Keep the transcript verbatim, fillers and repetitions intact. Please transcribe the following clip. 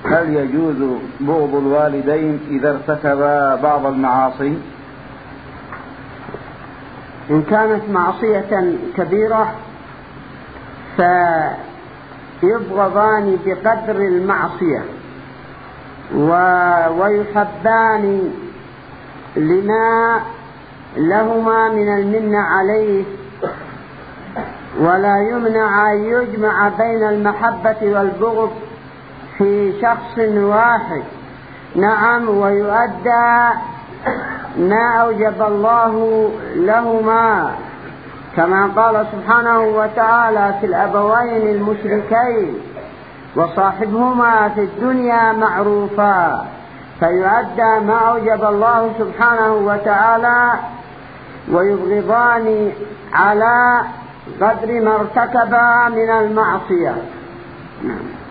هل يجوز بغض الوالدين إذا ارتكبا بعض المعاصي؟ إن كانت معصية كبيرة فيبغضان بقدر المعصية ويحبان لما لهما من المنة عليه، ولا يمنع أن يجمع بين المحبة والبغض في شخص واحد. نعم، ويؤدى ما أوجب الله لهما، كما قال سبحانه وتعالى في الأبوين المشركين وصاحبهما في الدنيا معروفا، فيؤدى ما أوجب الله سبحانه وتعالى، ويبغضان على قدر ما ارتكبا من المعصية.